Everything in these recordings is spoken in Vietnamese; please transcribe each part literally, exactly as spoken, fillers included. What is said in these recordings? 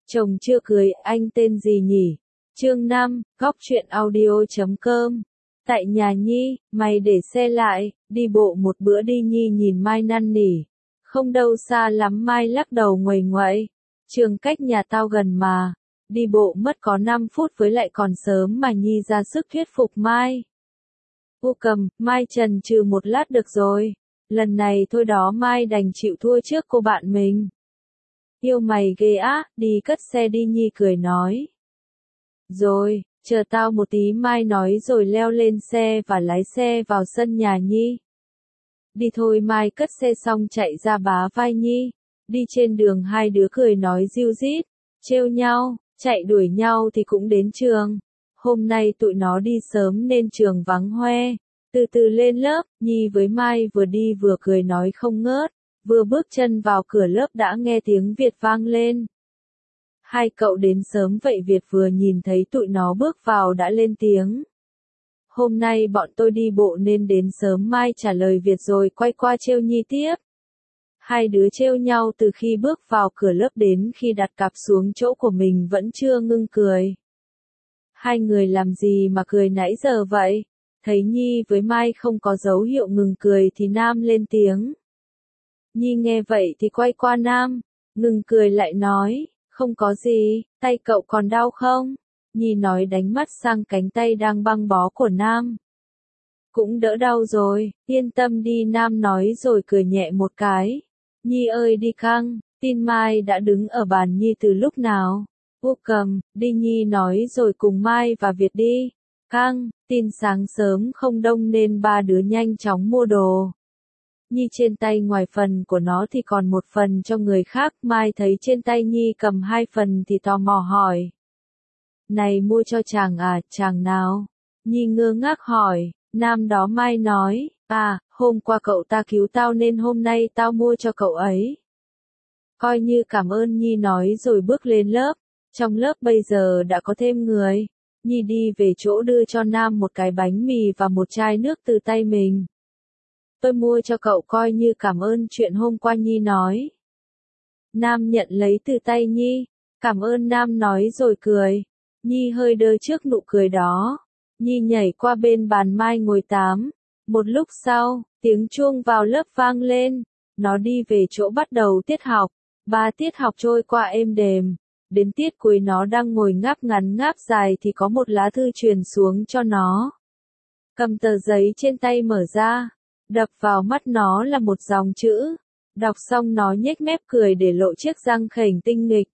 Chồng chưa cưới, anh tên gì nhỉ? Chương năm, góc truyện audio.com. Tại nhà Nhi, mày để xe lại, đi bộ một bữa đi. Nhi nhìn Mai năn nỉ. Không đâu xa lắm. Mai lắc đầu nguầy nguậy. Trường cách nhà tao gần mà. Đi bộ mất có năm phút với lại còn sớm mà. Nhi ra sức thuyết phục Mai. U cầm, Mai chần chừ một lát được rồi. Lần này thôi đó. Mai đành chịu thua trước cô bạn mình. Yêu mày ghê á, đi cất xe đi. Nhi cười nói. Rồi, chờ tao một tí. Mai nói rồi leo lên xe và lái xe vào sân nhà Nhi. Đi thôi. Mai cất xe xong chạy ra bá vai Nhi. Đi trên đường hai đứa cười nói ríu rít, trêu nhau, chạy đuổi nhau thì cũng đến trường. Hôm nay tụi nó đi sớm nên trường vắng hoe. Từ từ lên lớp, Nhi với Mai vừa đi vừa cười nói không ngớt. Vừa bước chân vào cửa lớp đã nghe tiếng Việt vang lên. Hai cậu đến sớm vậy? Việt vừa nhìn thấy tụi nó bước vào đã lên tiếng. Hôm nay bọn tôi đi bộ nên đến sớm. Mai trả lời Việt rồi quay qua trêu Nhi tiếp. Hai đứa trêu nhau từ khi bước vào cửa lớp đến khi đặt cặp xuống chỗ của mình vẫn chưa ngưng cười. Hai người làm gì mà cười nãy giờ vậy? Thấy Nhi với Mai không có dấu hiệu ngừng cười thì Nam lên tiếng. Nhi nghe vậy thì quay qua Nam, ngừng cười lại nói, không có gì, tay cậu còn đau không? Nhi nói đánh mắt sang cánh tay đang băng bó của Nam. Cũng đỡ đau rồi, yên tâm đi. Nam nói rồi cười nhẹ một cái. Nhi ơi đi căng, tin Mai đã đứng ở bàn Nhi từ lúc nào? U cầm, đi. Nhi nói rồi cùng Mai và Việt đi. Căng, tin sáng sớm không đông nên ba đứa nhanh chóng mua đồ. Nhi trên tay ngoài phần của nó thì còn một phần cho người khác. Mai thấy trên tay Nhi cầm hai phần thì tò mò hỏi. Này mua cho chàng à? Chàng nào? Nhi ngơ ngác hỏi. Nam đó. Mai nói, à, hôm qua cậu ta cứu tao nên hôm nay tao mua cho cậu ấy. Coi như cảm ơn. Nhi nói rồi bước lên lớp. Trong lớp bây giờ đã có thêm người. Nhi đi về chỗ đưa cho Nam một cái bánh mì và một chai nước từ tay mình. Tôi mua cho cậu coi như cảm ơn chuyện hôm qua. Nhi nói. Nam nhận lấy từ tay Nhi. Cảm ơn. Nam nói rồi cười. Nhi hơi đơ trước nụ cười đó. Nhi nhảy qua bên bàn Mai ngồi tám. Một lúc sau, tiếng chuông vào lớp vang lên. Nó đi về chỗ bắt đầu tiết học. Ba tiết học trôi qua êm đềm. Đến tiết cuối nó đang ngồi ngáp ngắn ngáp dài thì có một lá thư truyền xuống cho nó. Cầm tờ giấy trên tay mở ra. Đập vào mắt nó là một dòng chữ. Đọc xong nó nhếch mép cười để lộ chiếc răng khểnh tinh nghịch.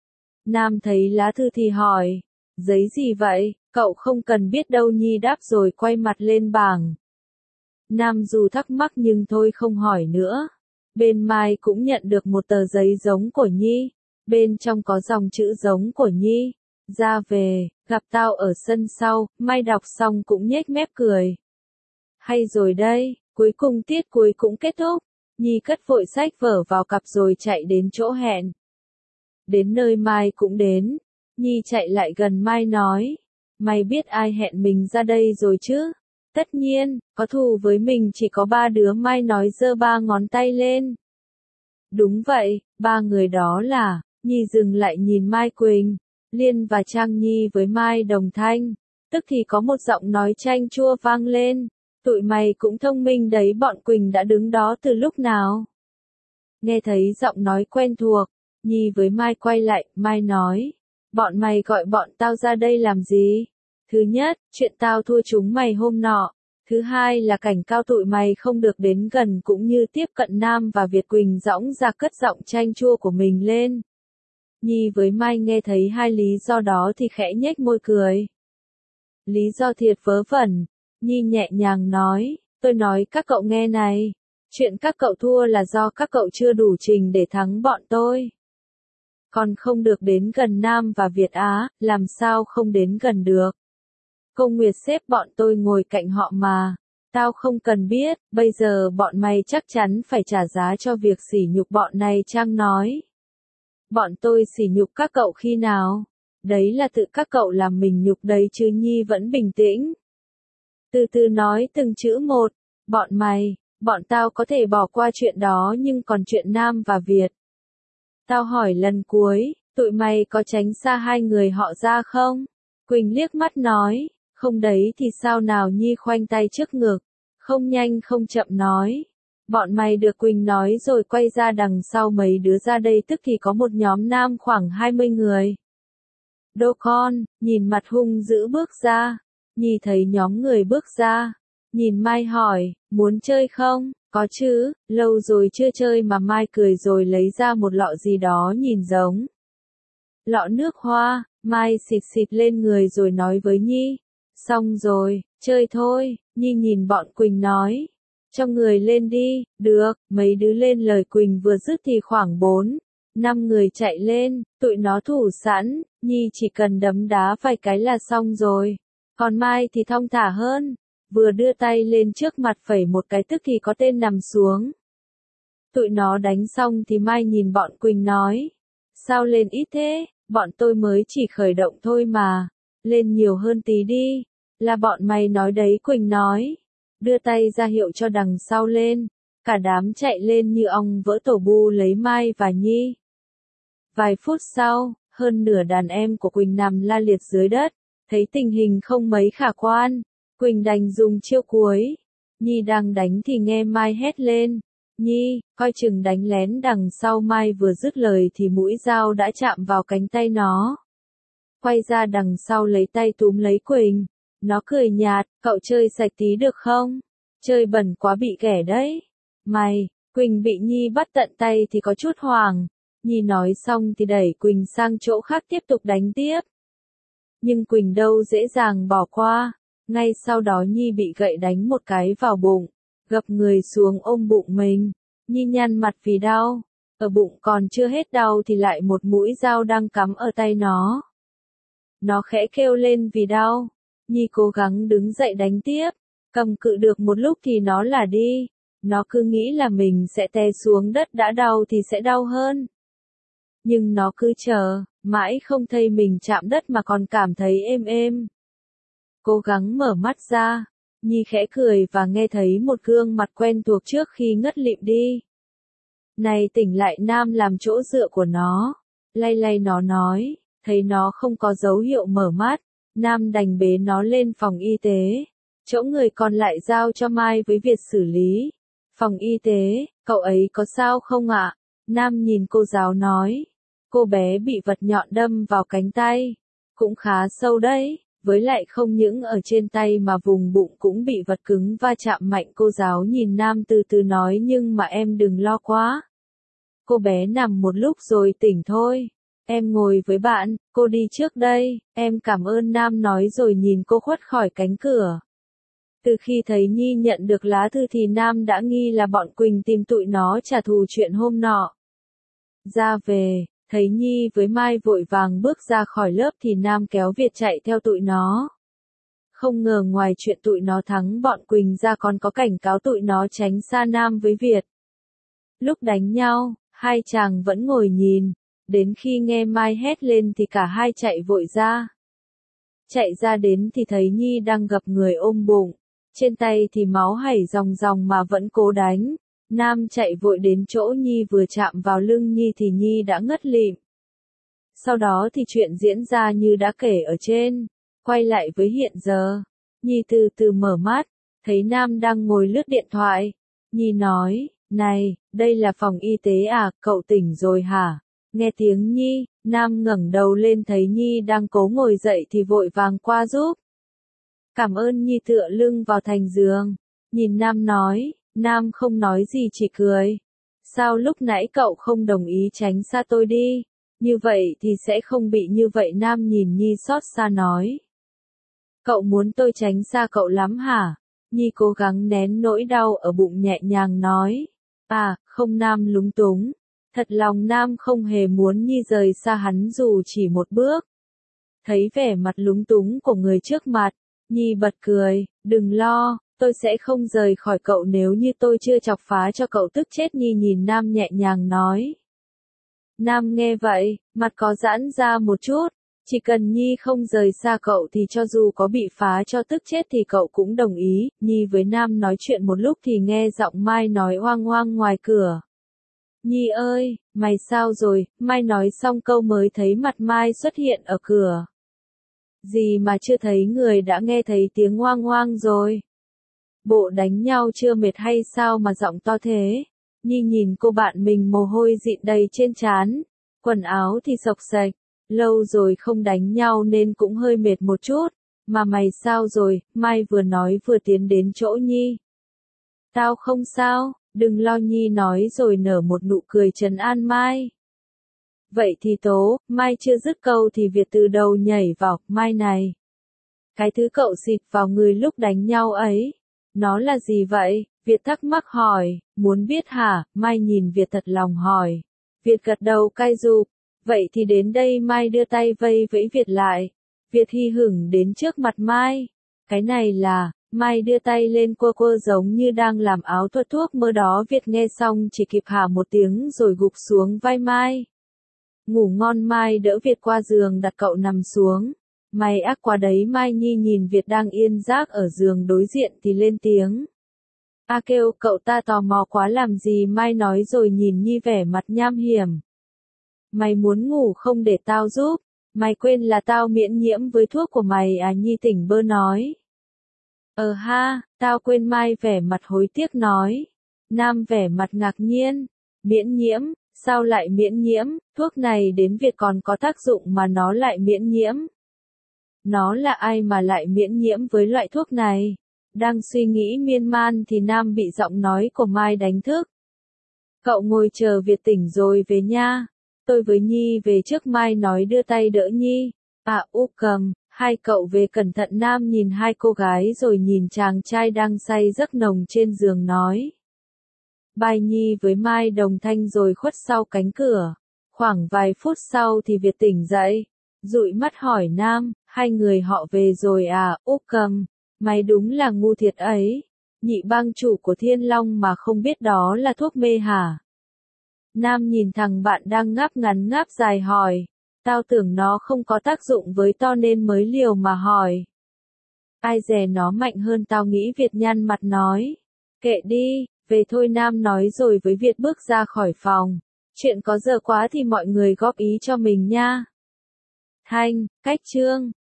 Nam thấy lá thư thì hỏi. Giấy gì vậy? Cậu không cần biết đâu. Nhi đáp rồi quay mặt lên bảng. Nam dù thắc mắc nhưng thôi không hỏi nữa. Bên Mai cũng nhận được một tờ giấy giống của Nhi. Bên trong có dòng chữ giống của Nhi. Ra về, gặp tao ở sân sau. Mai đọc xong cũng nhếch mép cười. Hay rồi đây, cuối cùng tiết cuối cũng kết thúc. Nhi cất vội sách vở vào cặp rồi chạy đến chỗ hẹn. Đến nơi Mai cũng đến. Nhi chạy lại gần Mai nói. Mày biết ai hẹn mình ra đây rồi chứ? Tất nhiên, có thù với mình chỉ có ba đứa. Mai nói giơ ba ngón tay lên. Đúng vậy, ba người đó là. Nhi dừng lại nhìn Mai Quỳnh, Liên và Trang. Nhi với Mai đồng thanh. Tức thì có một giọng nói chanh chua vang lên. Tụi mày cũng thông minh đấy. Bọn Quỳnh đã đứng đó từ lúc nào? Nghe thấy giọng nói quen thuộc, Nhi với Mai quay lại. Mai nói. Bọn mày gọi bọn tao ra đây làm gì? Thứ nhất, chuyện tao thua chúng mày hôm nọ. Thứ hai là cảnh cáo tụi mày không được đến gần cũng như tiếp cận Nam và Việt. Quỳnh dõng dạc cất giọng chanh chua của mình lên. Nhi với Mai nghe thấy hai lý do đó thì khẽ nhếch môi cười. Lý do thiệt vớ vẩn. Nhi nhẹ nhàng nói. Tôi nói các cậu nghe này. Chuyện các cậu thua là do các cậu chưa đủ trình để thắng bọn tôi. Còn không được đến gần Nam và Việt Á. Làm sao không đến gần được? Cô Nguyệt xếp bọn tôi ngồi cạnh họ mà. Tao không cần biết. Bây giờ bọn mày chắc chắn phải trả giá cho việc sỉ nhục bọn này. Trang nói. Bọn tôi sỉ nhục các cậu khi nào? Đấy là tự các cậu làm mình nhục đấy chứ. Nhi vẫn bình tĩnh. Từ từ nói từng chữ một. Bọn mày, bọn tao có thể bỏ qua chuyện đó nhưng còn chuyện Nam và Việt. Tao hỏi lần cuối, tụi mày có tránh xa hai người họ ra không? Quỳnh liếc mắt nói, không đấy thì sao nào Nhi khoanh tay trước ngực, không nhanh không chậm nói. Bọn mày được Quỳnh nói rồi quay ra đằng sau mấy đứa ra đây tức thì có một nhóm nam khoảng hai mươi người. Đô con, nhìn mặt hung dữ bước ra, Nhi thấy nhóm người bước ra, nhìn Mai hỏi, muốn chơi không? Có chứ, lâu rồi chưa chơi mà. Mai cười rồi lấy ra một lọ gì đó nhìn giống lọ nước hoa. Mai xịt xịt lên người rồi nói với Nhi, xong rồi, chơi thôi. Nhi nhìn bọn Quỳnh nói, cho người lên đi. Được, mấy đứa lên. Lời Quỳnh vừa dứt thì khoảng bốn, năm người chạy lên, tụi nó thủ sẵn, Nhi chỉ cần đấm đá vài cái là xong rồi. Còn Mai thì thong thả hơn, vừa đưa tay lên trước mặt phẩy một cái tức thì có tên nằm xuống. Tụi nó đánh xong thì Mai nhìn bọn Quỳnh nói, sao lên ít thế? Bọn tôi mới chỉ khởi động thôi mà, lên nhiều hơn tí đi. Là bọn mày nói đấy, Quỳnh nói, đưa tay ra hiệu cho đằng sau lên. Cả đám chạy lên như ong vỡ tổ bu lấy Mai và Nhi. Vài phút sau, hơn nửa đàn em của Quỳnh nằm la liệt dưới đất, thấy tình hình không mấy khả quan, Quỳnh đành dùng chiêu cuối. Nhi đang đánh thì nghe Mai hét lên, Nhi, coi chừng đánh lén đằng sau. Mai vừa dứt lời thì mũi dao đã chạm vào cánh tay nó. Quay ra đằng sau lấy tay túm lấy Quỳnh, nó cười nhạt, cậu chơi sạch tí được không? Chơi bẩn quá bị ghẻ đấy. Mày, Quỳnh bị Nhi bắt tận tay thì có chút hoảng. Nhi nói xong thì đẩy Quỳnh sang chỗ khác tiếp tục đánh tiếp. Nhưng Quỳnh đâu dễ dàng bỏ qua. Ngay sau đó Nhi bị gậy đánh một cái vào bụng, gập người xuống ôm bụng mình. Nhi nhăn mặt vì đau. Ở bụng còn chưa hết đau thì lại một mũi dao đang cắm ở tay nó. Nó khẽ kêu lên vì đau. Nhi cố gắng đứng dậy đánh tiếp. Cầm cự được một lúc thì nó là đi. Nó cứ nghĩ là mình sẽ té xuống đất, đã đau thì sẽ đau hơn. Nhưng nó cứ chờ, mãi không thấy mình chạm đất mà còn cảm thấy êm êm. Cố gắng mở mắt ra, Nhi khẽ cười và nghe thấy một gương mặt quen thuộc trước khi ngất lịm đi. Này, tỉnh lại. Nam làm chỗ dựa của nó, lay lay nó nói, thấy nó không có dấu hiệu mở mắt, Nam đành bế nó lên phòng y tế. Chỗ người còn lại giao cho Mai với việc xử lý. Phòng y tế, cậu ấy có sao không ạ? Nam nhìn cô giáo nói, cô bé bị vật nhọn đâm vào cánh tay, cũng khá sâu đấy, với lại không những ở trên tay mà vùng bụng cũng bị vật cứng va chạm mạnh. Cô giáo nhìn Nam từ từ nói, nhưng mà em đừng lo quá. Cô bé nằm một lúc rồi tỉnh thôi. Em ngồi với bạn, cô đi trước đây, em cảm ơn. Nam nói rồi nhìn cô khuất khỏi cánh cửa. Từ khi thấy Nhi nhận được lá thư thì Nam đã nghi là bọn Quỳnh tìm tụi nó trả thù chuyện hôm nọ. Ra về, thấy Nhi với Mai vội vàng bước ra khỏi lớp thì Nam kéo Việt chạy theo tụi nó. Không ngờ ngoài chuyện tụi nó thắng bọn Quỳnh ra còn có cảnh cáo tụi nó tránh xa Nam với Việt. Lúc đánh nhau, hai chàng vẫn ngồi nhìn, đến khi nghe Mai hét lên thì cả hai chạy vội ra. Chạy ra đến thì thấy Nhi đang gập người ôm bụng, trên tay thì máu hảy ròng ròng mà vẫn cố đánh. Nam chạy vội đến chỗ Nhi, vừa chạm vào lưng Nhi thì Nhi đã ngất lịm. Sau đó thì chuyện diễn ra như đã kể ở trên. Quay lại với hiện giờ, Nhi từ từ mở mắt, thấy Nam đang ngồi lướt điện thoại. Nhi nói, này, đây là phòng y tế à, cậu tỉnh rồi hả? Nghe tiếng Nhi, Nam ngẩng đầu lên thấy Nhi đang cố ngồi dậy thì vội vàng qua giúp. Cảm ơn. Nhi tựa lưng vào thành giường, nhìn Nam nói. Nam không nói gì chỉ cười. Sao lúc nãy cậu không đồng ý tránh xa tôi đi? Như vậy thì sẽ không bị như vậy. Nam nhìn Nhi xót xa nói. Cậu muốn tôi tránh xa cậu lắm hả? Nhi cố gắng nén nỗi đau ở bụng nhẹ nhàng nói. À, không. Nam lúng túng. Thật lòng Nam không hề muốn Nhi rời xa hắn dù chỉ một bước. Thấy vẻ mặt lúng túng của người trước mặt, Nhi bật cười. Đừng lo, tôi sẽ không rời khỏi cậu nếu như tôi chưa chọc phá cho cậu tức chết. Nhi nhìn Nam nhẹ nhàng nói. Nam nghe vậy, mặt có giãn ra một chút. Chỉ cần Nhi không rời xa cậu thì cho dù có bị phá cho tức chết thì cậu cũng đồng ý. Nhi với Nam nói chuyện một lúc thì nghe giọng Mai nói oang oang ngoài cửa. Nhi ơi, mày sao rồi? Mai nói xong câu mới thấy mặt Mai xuất hiện ở cửa. Gì mà chưa thấy người đã nghe thấy tiếng hoang hoang rồi. Bộ đánh nhau chưa mệt hay sao mà giọng to thế? Nhi nhìn cô bạn mình mồ hôi dịn đầy trên trán, quần áo thì xộc xệch, lâu rồi không đánh nhau nên cũng hơi mệt một chút. Mà mày sao rồi? Mai vừa nói vừa tiến đến chỗ Nhi. Tao không sao, đừng lo, Nhi nói rồi nở một nụ cười trấn an Mai. Vậy thì tố, Mai chưa dứt câu thì Việt từ đầu nhảy vào, Mai này. Cái thứ cậu xịt vào người lúc đánh nhau ấy, nó là gì vậy? Việt thắc mắc hỏi, muốn biết hả? Mai nhìn Việt thật lòng hỏi. Việt gật đầu cay rụp, vậy thì đến đây. Mai đưa tay vây vẫy Việt lại. Việt hi hửng đến trước mặt Mai. Cái này là, Mai đưa tay lên quơ quơ giống như đang làm áo thuật thuốc mơ đó. Việt nghe xong chỉ kịp hả một tiếng rồi gục xuống vai Mai. Ngủ ngon. Mai đỡ Việt qua giường đặt cậu nằm xuống. Mày ác quá đấy. Mai Nhi nhìn Việt đang yên giấc ở giường đối diện thì lên tiếng. A kêu, cậu ta tò mò quá làm gì? Mai nói rồi nhìn Nhi vẻ mặt nham hiểm. Mày muốn ngủ không để tao giúp? Mày quên là tao miễn nhiễm với thuốc của mày à? Nhi tỉnh bơ nói. Ờ ha, tao quên. Mai vẻ mặt hối tiếc nói. Nam vẻ mặt ngạc nhiên. Miễn nhiễm, sao lại miễn nhiễm? Thuốc này đến Việt còn có tác dụng mà nó lại miễn nhiễm. Nó là ai mà lại miễn nhiễm với loại thuốc này? Đang suy nghĩ miên man thì Nam bị giọng nói của Mai đánh thức. Cậu ngồi chờ Việt tỉnh rồi về nha. Tôi với Nhi về trước. Mai nói đưa tay đỡ Nhi. À úp cầm, hai cậu về cẩn thận. Nam nhìn hai cô gái rồi nhìn chàng trai đang say giấc nồng trên giường nói. Bye. Nhi với Mai đồng thanh rồi khuất sau cánh cửa. Khoảng vài phút sau thì Việt tỉnh dậy. Dụi mắt hỏi Nam, hai người họ về rồi à? Úp cầm, mày đúng là ngu thiệt ấy. Nhị bang chủ của Thiên Long mà không biết đó là thuốc mê hả? Nam nhìn thằng bạn đang ngáp ngắn ngáp dài hỏi. Tao tưởng nó không có tác dụng với to nên mới liều mà hỏi. Ai dè nó mạnh hơn tao nghĩ. Việt nhăn mặt nói. Kệ đi, về thôi. Nam nói rồi với Việt bước ra khỏi phòng. Chuyện có giờ quá thì mọi người góp ý cho mình nha. Thanh, cách chương.